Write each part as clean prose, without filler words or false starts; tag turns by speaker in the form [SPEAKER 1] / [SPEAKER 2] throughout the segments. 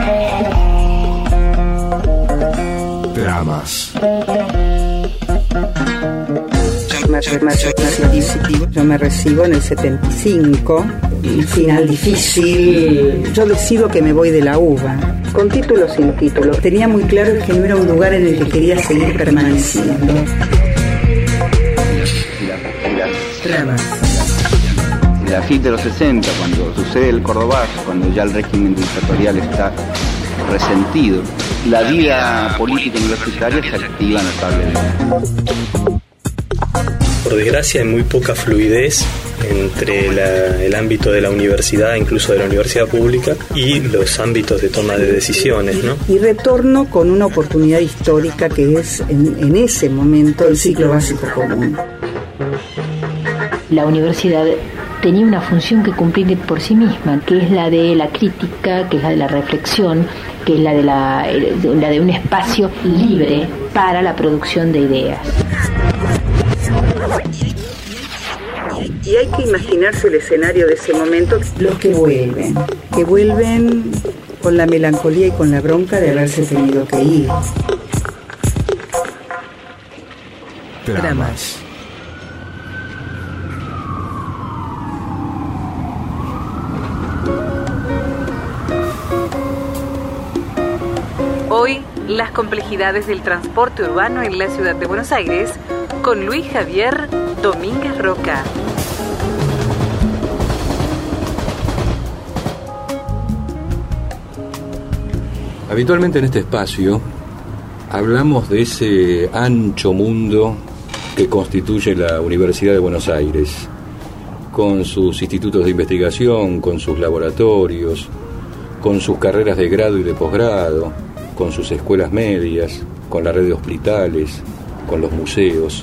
[SPEAKER 1] Dramas.
[SPEAKER 2] Yo me recibo en el 75, y final difícil. Yo decido que me voy de la UBA, con título o sin título. Tenía muy claro que no era un lugar en el que quería seguir permaneciendo. Dramas.
[SPEAKER 3] A fin de los 60, cuando sucede el Cordobazo, cuando ya el régimen dictatorial está resentido, la vida política universitaria se activa notablemente.
[SPEAKER 4] Por desgracia hay muy poca fluidez entre el ámbito de la universidad, incluso de la universidad pública, y los ámbitos de toma de decisiones, ¿no?
[SPEAKER 2] Y retorno con una oportunidad histórica que es en ese momento el ciclo básico común.
[SPEAKER 5] La universidad tenía una función que cumplir por sí misma, que es la de la crítica, que es la de la reflexión, que es la de un espacio libre para la producción de ideas.
[SPEAKER 2] Y hay que imaginarse el escenario de ese momento. Los que vuelven con la melancolía y con la bronca de haberse tenido que ir.
[SPEAKER 1] Dramas.
[SPEAKER 6] Hoy, las complejidades del transporte urbano en la ciudad de Buenos Aires, con Luis Javier Domínguez Roca.
[SPEAKER 7] Habitualmente en este espacio hablamos de ese ancho mundo que constituye la Universidad de Buenos Aires, con sus institutos de investigación, con sus laboratorios, con sus carreras de grado y de posgrado, con sus escuelas medias, con la red de hospitales, con los museos.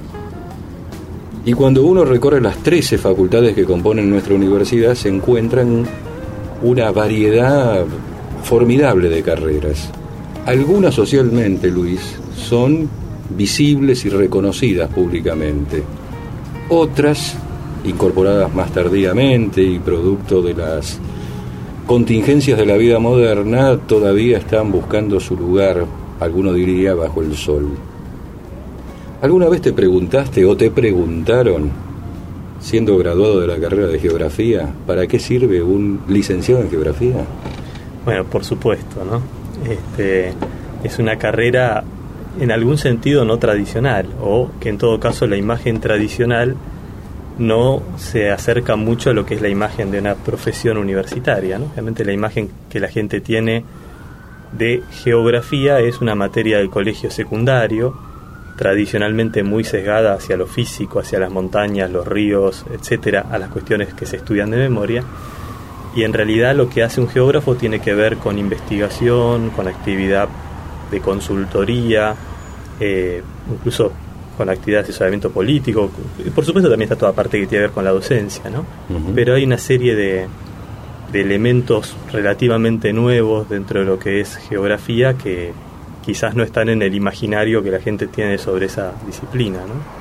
[SPEAKER 7] Y cuando uno recorre las 13 facultades que componen nuestra universidad, se encuentran una variedad formidable de carreras. Algunas socialmente, Luis, son visibles y reconocidas públicamente. Otras, incorporadas más tardíamente y producto de las contingencias de la vida moderna, todavía están buscando su lugar, alguno diría, bajo el sol. ¿Alguna vez te preguntaste o te preguntaron, siendo graduado de la carrera de Geografía, para qué sirve un licenciado en Geografía?
[SPEAKER 4] Bueno, por supuesto, ¿no? Es una carrera en algún sentido no tradicional, o que en todo caso la imagen tradicional no se acerca mucho a lo que es la imagen de una profesión universitaria, ¿no? Realmente la imagen que la gente tiene de geografía es una materia del colegio secundario, tradicionalmente muy sesgada hacia lo físico, hacia las montañas, los ríos, etcétera, a las cuestiones que se estudian de memoria. Y en realidad lo que hace un geógrafo tiene que ver con investigación, con actividad de consultoría, incluso con actividad de asesoramiento político. Por supuesto también está toda parte que tiene que ver con la docencia, ¿no? Uh-huh. Pero hay una serie de elementos relativamente nuevos dentro de lo que es geografía que quizás no están en el imaginario que la gente tiene sobre esa disciplina, ¿no?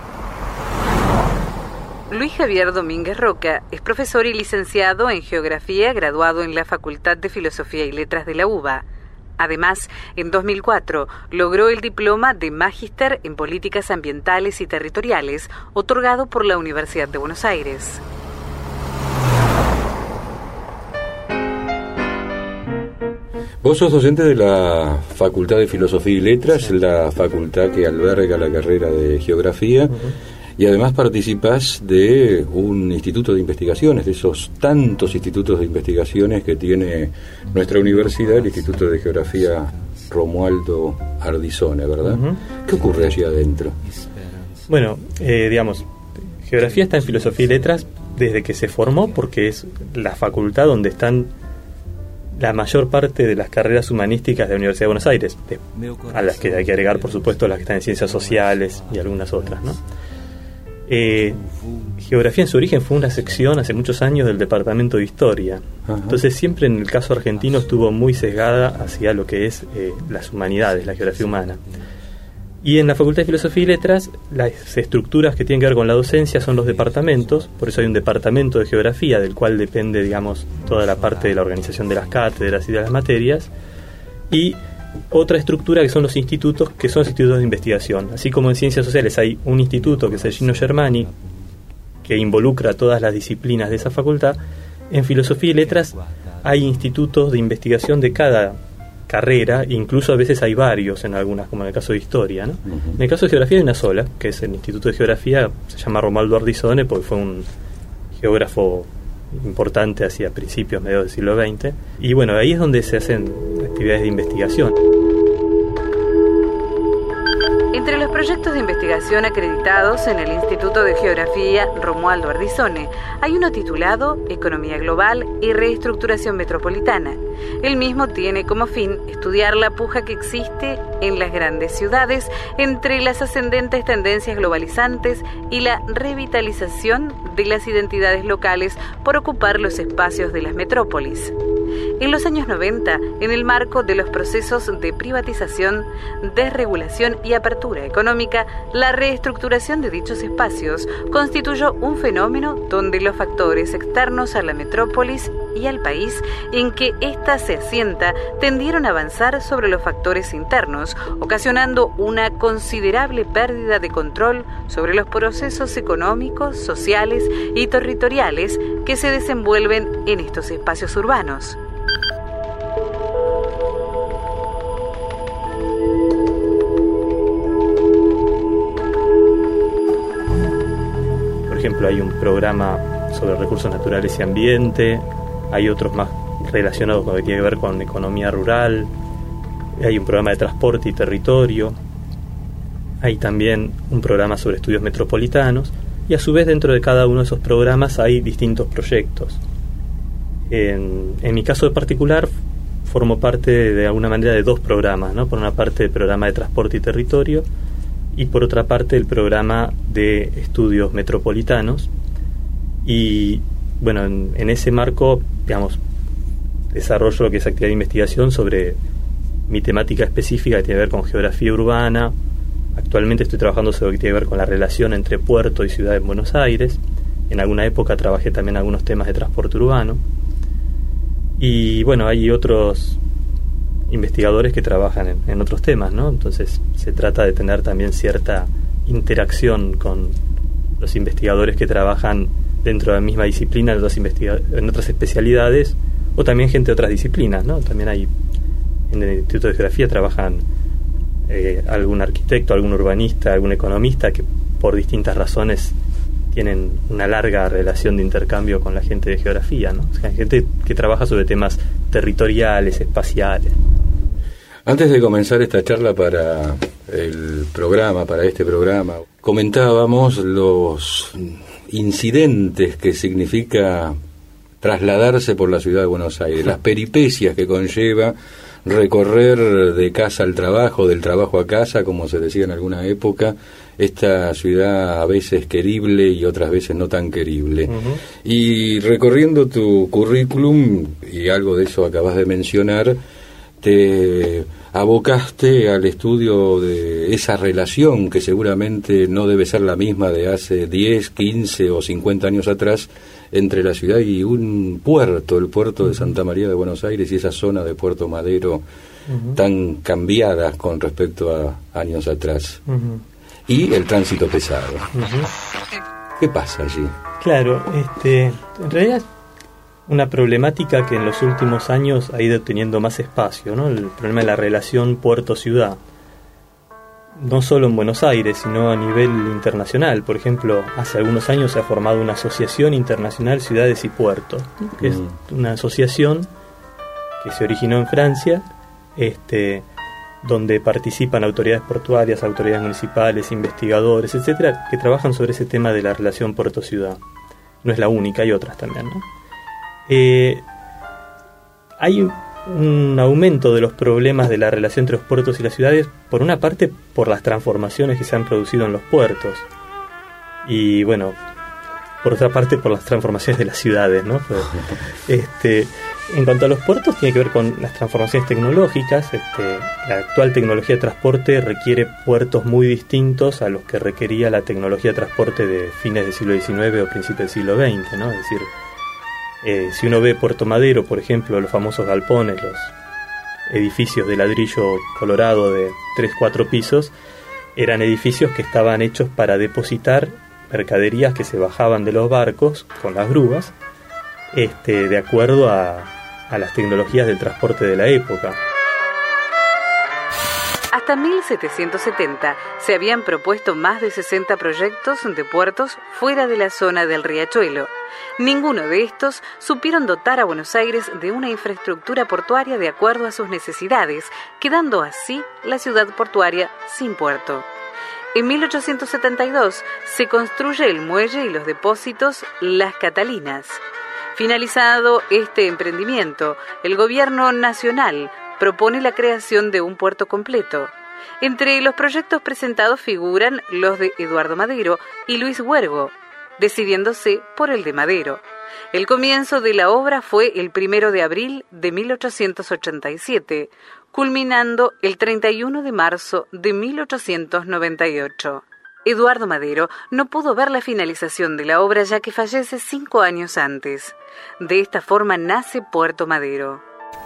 [SPEAKER 6] Luis Javier Domínguez Roca es profesor y licenciado en Geografía, graduado en la Facultad de Filosofía y Letras de la UBA. Además, en 2004 logró el diploma de Magíster en Políticas Ambientales y Territoriales, otorgado por la Universidad de Buenos Aires.
[SPEAKER 7] Vos sos docente de la Facultad de Filosofía y Letras, la facultad que alberga la carrera de Geografía. Uh-huh. Y además participás de un instituto de investigaciones, de esos tantos institutos de investigaciones que tiene nuestra universidad, el Instituto de Geografía Romualdo Ardizone, ¿verdad? Uh-huh. ¿Qué ocurre allí adentro?
[SPEAKER 4] Bueno, Geografía está en Filosofía y Letras desde que se formó, porque es la facultad donde están la mayor parte de las carreras humanísticas de la Universidad de Buenos Aires, a las que hay que agregar, por supuesto, las que están en Ciencias Sociales y algunas otras, ¿no? Geografía en su origen fue una sección hace muchos años del departamento de Historia. Ajá. Entonces siempre en el caso argentino estuvo muy sesgada hacia lo que es las humanidades, la geografía humana. Y en la Facultad de Filosofía y Letras las estructuras que tienen que ver con la docencia son los departamentos. Por eso hay un departamento de geografía del cual depende, digamos, toda la parte de la organización de las cátedras y de las materias. y otra estructura que son los institutos, que son los institutos de investigación. Así como en ciencias sociales hay un instituto que es el Gino Germani, que involucra todas las disciplinas de esa facultad, en filosofía y letras hay institutos de investigación de cada carrera, incluso a veces hay varios en algunas, como en el caso de historia, ¿no? En el caso de geografía hay una sola, que es el Instituto de Geografía, se llama Romualdo Ardizone, porque fue un geógrafo importante hacia principios, mediados del siglo XX, y bueno, ahí es donde se hacen actividades de investigación.
[SPEAKER 6] Entre los proyectos de investigación acreditados en el Instituto de Geografía Romualdo Ardizone hay uno titulado Economía Global y Reestructuración Metropolitana. El mismo tiene como fin estudiar la puja que existe en las grandes ciudades entre las ascendentes tendencias globalizantes y la revitalización de las identidades locales por ocupar los espacios de las metrópolis. En los años 90, en el marco de los procesos de privatización, desregulación y apertura económica, la reestructuración de dichos espacios constituyó un fenómeno donde los factores externos a la metrópolis y al país en que ésta se asienta tendieron a avanzar sobre los factores internos, ocasionando una considerable pérdida de control sobre los procesos económicos, sociales y territoriales que se desenvuelven en estos espacios urbanos.
[SPEAKER 4] Por ejemplo, hay un programa sobre recursos naturales y ambiente, hay otros más relacionados con lo que tiene que ver con economía rural, hay un programa de transporte y territorio, hay también un programa sobre estudios metropolitanos, y a su vez dentro de cada uno de esos programas hay distintos proyectos. En mi caso en particular formo parte de alguna manera de dos programas, ¿no? Por una parte el programa de transporte y territorio y por otra parte el programa de estudios metropolitanos, y bueno, en ese marco, digamos, desarrollo lo que es actividad de investigación sobre mi temática específica que tiene que ver con geografía urbana. Actualmente estoy trabajando sobre lo que tiene que ver con la relación entre puerto y ciudad en Buenos Aires. En alguna época trabajé también algunos temas de transporte urbano. Y bueno, hay otros investigadores que trabajan en otros temas, ¿no? Entonces se trata de tener también cierta interacción con los investigadores que trabajan dentro de la misma disciplina, en otras especialidades, o también gente de otras disciplinas, ¿no? También hay, en el Instituto de Geografía trabajan algún arquitecto, algún urbanista, algún economista que por distintas razones tienen una larga relación de intercambio con la gente de geografía, ¿no? O sea, hay gente que trabaja sobre temas territoriales, espaciales.
[SPEAKER 7] Antes de comenzar esta charla para el programa, para este programa, comentábamos los incidentes que significa trasladarse por la ciudad de Buenos Aires, las peripecias que conlleva recorrer de casa al trabajo, del trabajo a casa, como se decía en alguna época, esta ciudad a veces querible y otras veces no tan querible. Uh-huh. Y recorriendo tu currículum, y algo de eso acabas de mencionar, te abocaste al estudio de esa relación que seguramente no debe ser la misma de hace 10, 15 o 50 años atrás entre la ciudad y un puerto, el puerto de Santa María de Buenos Aires y esa zona de Puerto Madero tan cambiada con respecto a años atrás. Y el tránsito pesado. ¿Qué pasa allí?
[SPEAKER 4] Claro, en realidad una problemática que en los últimos años ha ido teniendo más espacio, ¿no? El problema de la relación puerto-ciudad. No solo en Buenos Aires, sino a nivel internacional. Por ejemplo, hace algunos años se ha formado una Asociación Internacional Ciudades y Puertos, que es una asociación que se originó en Francia, donde participan autoridades portuarias, autoridades municipales, investigadores, etcétera, que trabajan sobre ese tema de la relación puerto-ciudad. No es la única, hay otras también, ¿no? Hay un aumento de los problemas de la relación entre los puertos y las ciudades, por una parte por las transformaciones que se han producido en los puertos, y bueno, por otra parte por las transformaciones de las ciudades, ¿no? En cuanto a los puertos, tiene que ver con las transformaciones tecnológicas. La actual tecnología de transporte requiere puertos muy distintos a los que requería la tecnología de transporte de fines del siglo XIX o principios del siglo XX, ¿no? Es decir, si uno ve Puerto Madero, por ejemplo, los famosos galpones, edificios de ladrillo colorado de 3-4 pisos, eran edificios que estaban hechos para depositar mercaderías que se bajaban de los barcos con las grúas, de acuerdo a las tecnologías del transporte de la época.
[SPEAKER 6] Hasta 1770 se habían propuesto más de 60 proyectos de puertos fuera de la zona del riachuelo. Ninguno de estos supieron dotar a Buenos Aires de una infraestructura portuaria de acuerdo a sus necesidades, quedando así la ciudad portuaria sin puerto. En 1872 se construye el muelle y los depósitos Las Catalinas. Finalizado este emprendimiento, el gobierno nacional propone la creación de un puerto completo. Entre los proyectos presentados figuran los de Eduardo Madero y Luis Huergo, decidiéndose por el de Madero. El comienzo de la obra fue el 1 de abril de 1887, culminando el 31 de marzo de 1898. Eduardo Madero no pudo ver la finalización de la obra ya que fallece 5 años antes. De esta forma nace Puerto Madero.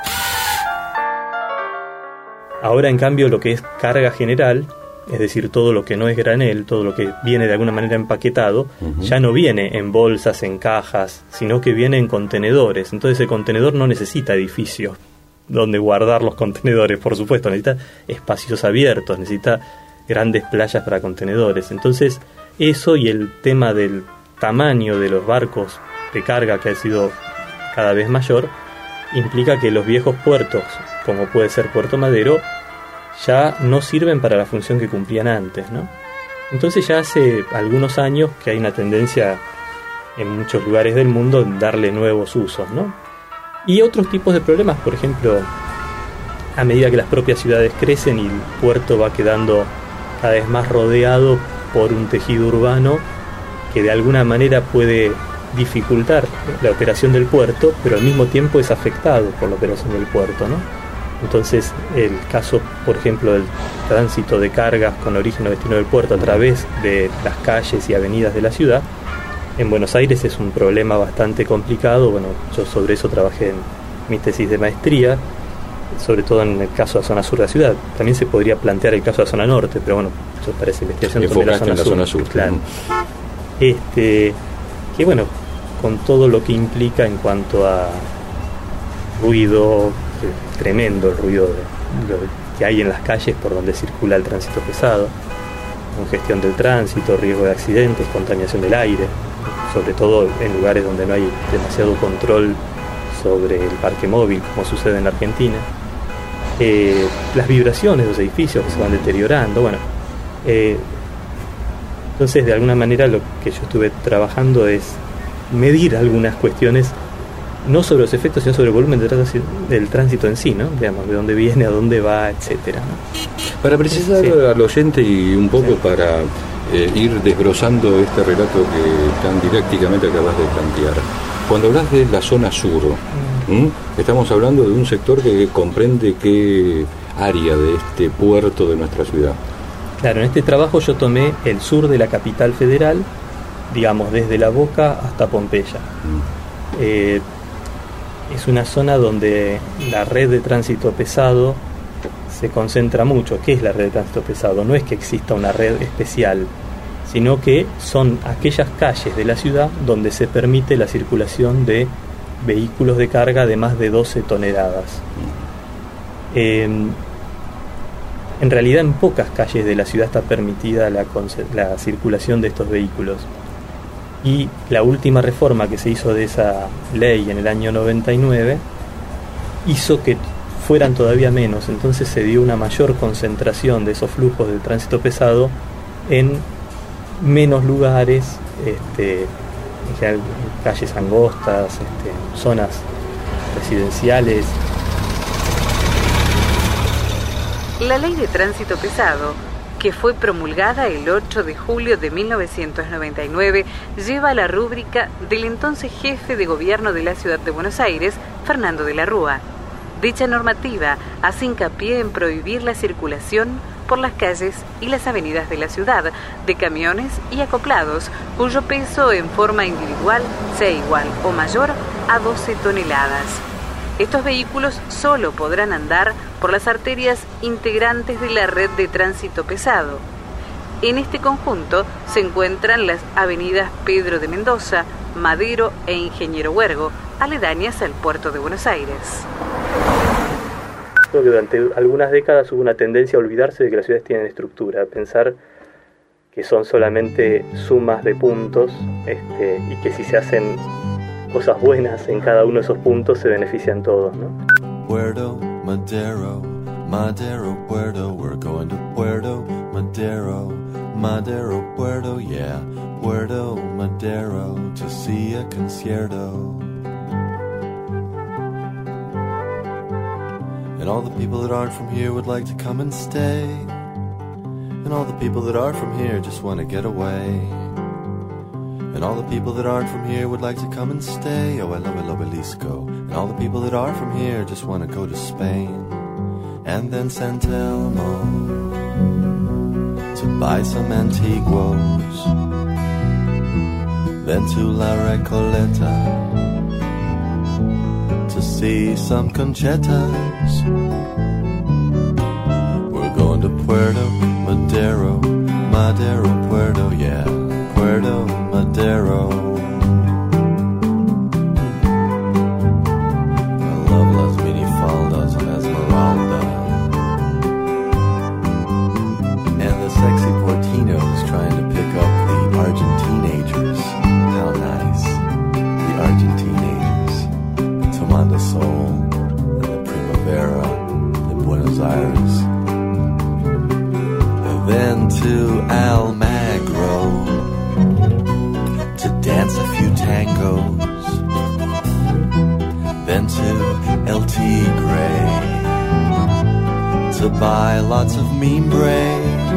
[SPEAKER 4] Ahora, en cambio, lo que es carga general, es decir, todo lo que no es granel, todo lo que viene de alguna manera empaquetado, ya no viene en bolsas, en cajas, sino que viene en contenedores. Entonces el contenedor no necesita edificios donde guardar los contenedores, por supuesto, necesita espacios abiertos, necesita grandes playas para contenedores. Entonces eso y el tema del tamaño de los barcos de carga, que ha sido cada vez mayor, implica que los viejos puertos, como puede ser Puerto Madero, ya no sirven para la función que cumplían antes, ¿no? Entonces ya hace algunos años que hay una tendencia en muchos lugares del mundo en darle nuevos usos, ¿no? Y otros tipos de problemas, por ejemplo, a medida que las propias ciudades crecen y el puerto va quedando cada vez más rodeado por un tejido urbano que de alguna manera puede dificultar la operación del puerto, pero al mismo tiempo es afectado por la operación del puerto, ¿no? Entonces, el caso, por ejemplo, del tránsito de cargas con origen o destino del puerto a través de las calles y avenidas de la ciudad, en Buenos Aires es un problema bastante complicado. Bueno, yo sobre eso trabajé en mi tesis de maestría, sobre todo en el caso de la zona sur de la ciudad. También se podría plantear el caso de la zona norte, pero bueno, yo para esa investigación tomé la zona sur. Claro. Que bueno, con todo lo que implica en cuanto a ruido, tremendo el ruido que hay en las calles por donde circula el tránsito pesado, congestión del tránsito, riesgo de accidentes, contaminación del aire, sobre todo en lugares donde no hay demasiado control sobre el parque móvil, como sucede en la Argentina, las vibraciones de los edificios que se van deteriorando. Bueno, entonces de alguna manera lo que yo estuve trabajando es medir algunas cuestiones, no sobre los efectos, sino sobre el volumen del tránsito en sí, ¿no? Digamos, de dónde viene, a dónde va, etcétera, ¿no?
[SPEAKER 7] Para precisar al oyente y un poco para ir desglosando este relato que tan didácticamente acabas de plantear. Cuando hablas de la zona sur, estamos hablando de un sector que comprende qué área de este puerto de nuestra ciudad.
[SPEAKER 4] Claro, en este trabajo yo tomé el sur de la capital federal, digamos, desde La Boca hasta Pompeya. Es una zona donde la red de tránsito pesado se concentra mucho. ¿Qué es la red de tránsito pesado? No es que exista una red especial, sino que son aquellas calles de la ciudad donde se permite la circulación de vehículos de carga de más de 12 toneladas. En realidad en pocas calles de la ciudad está permitida la circulación de estos vehículos. Y la última reforma que se hizo de esa ley en el año 99 hizo que fueran todavía menos. Entonces se dio una mayor concentración de esos flujos de tránsito pesado en menos lugares, en general, calles angostas, zonas residenciales.
[SPEAKER 6] La ley de tránsito pesado, que fue promulgada el 8 de julio de 1999, lleva la rúbrica del entonces jefe de gobierno de la ciudad de Buenos Aires, Fernando de la Rúa. Dicha normativa hace hincapié en prohibir la circulación por las calles y las avenidas de la ciudad de camiones y acoplados cuyo peso en forma individual sea igual o mayor a 12 toneladas. Estos vehículos solo podrán andar por las arterias integrantes de la red de tránsito pesado. En este conjunto se encuentran las avenidas Pedro de Mendoza, Madero e Ingeniero Huergo, aledañas al puerto de Buenos Aires.
[SPEAKER 4] Creo que durante algunas décadas hubo una tendencia a olvidarse de que las ciudades tienen estructura, a pensar que son solamente sumas de puntos, y que si se hacen cosas buenas en cada uno de esos puntos se benefician todos, ¿no?
[SPEAKER 1] Puerto Madero, Madero, Puerto, we're going to Puerto Madero, Madero, Puerto, yeah, Puerto Madero, to see a concierto. And all the people that aren't from here would like to come and stay. And all the people that are from here just want to get away. And all the people that aren't from here would like to come and stay. Oh, I love El Obelisco. And all the people that are from here just want to go to Spain. And then San Telmo to buy some antiguos. Then to La Recoleta to see some conchetas. We're going to Puerto Madero, Madero, Puerto, yeah, Puerto Madero. I love las minifaldas and Esmeralda. And the sexy Portinos trying to pick up the Argentinagers. How nice. The Argentinagers. Tomando Sol in the Primavera in Buenos Aires. Then to Almagro to dance a few tangos. Then to El Tigre to buy lots of mimbre.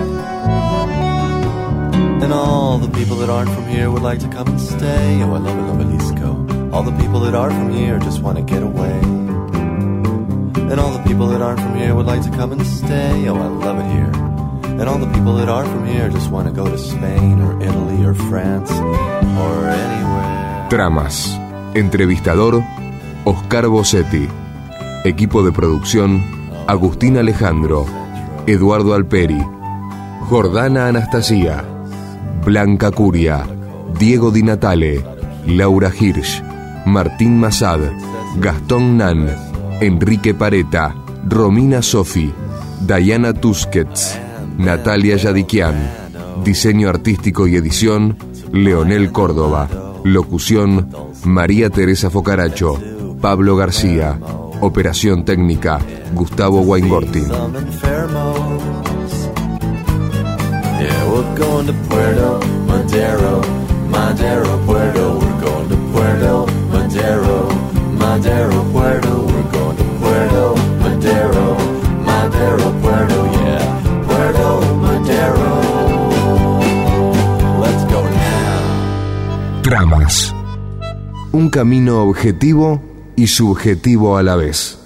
[SPEAKER 1] And all the people that aren't from here would like to come and stay. Oh, I love El Obelisco. All the people that are from here just want to get away. And all the people that aren't from here would like to come and stay. Oh, I love it here. And all the people that are from here just want to go to Spain or Italy or France or anywhere.
[SPEAKER 8] Tramas. Entrevistador, Oscar Bossetti. Equipo de producción, Agustín Alejandro, Eduardo Alperi, Jordana Anastasia, Blanca Curia, Diego Di Natale, Laura Hirsch, Martín Massad, Gastón Nan, Enrique Pareta, Romina Sofi, Diana Tusquets, Natalia Yadikian. Diseño artístico y edición, Leonel Córdoba. Locución, María Teresa Focaracho, Pablo García. Operación técnica, Gustavo Waingortin.
[SPEAKER 1] Yeah, we're going to Puerto Madero, Madero, Puerto. We're going to Puerto Madero, Madero, Puerto. We're going to Puerto Madero, Madero, Puerto. Yeah, Puerto Madero. Let's go now.
[SPEAKER 8] Tramas. Un camino objetivo y subjetivo a la vez.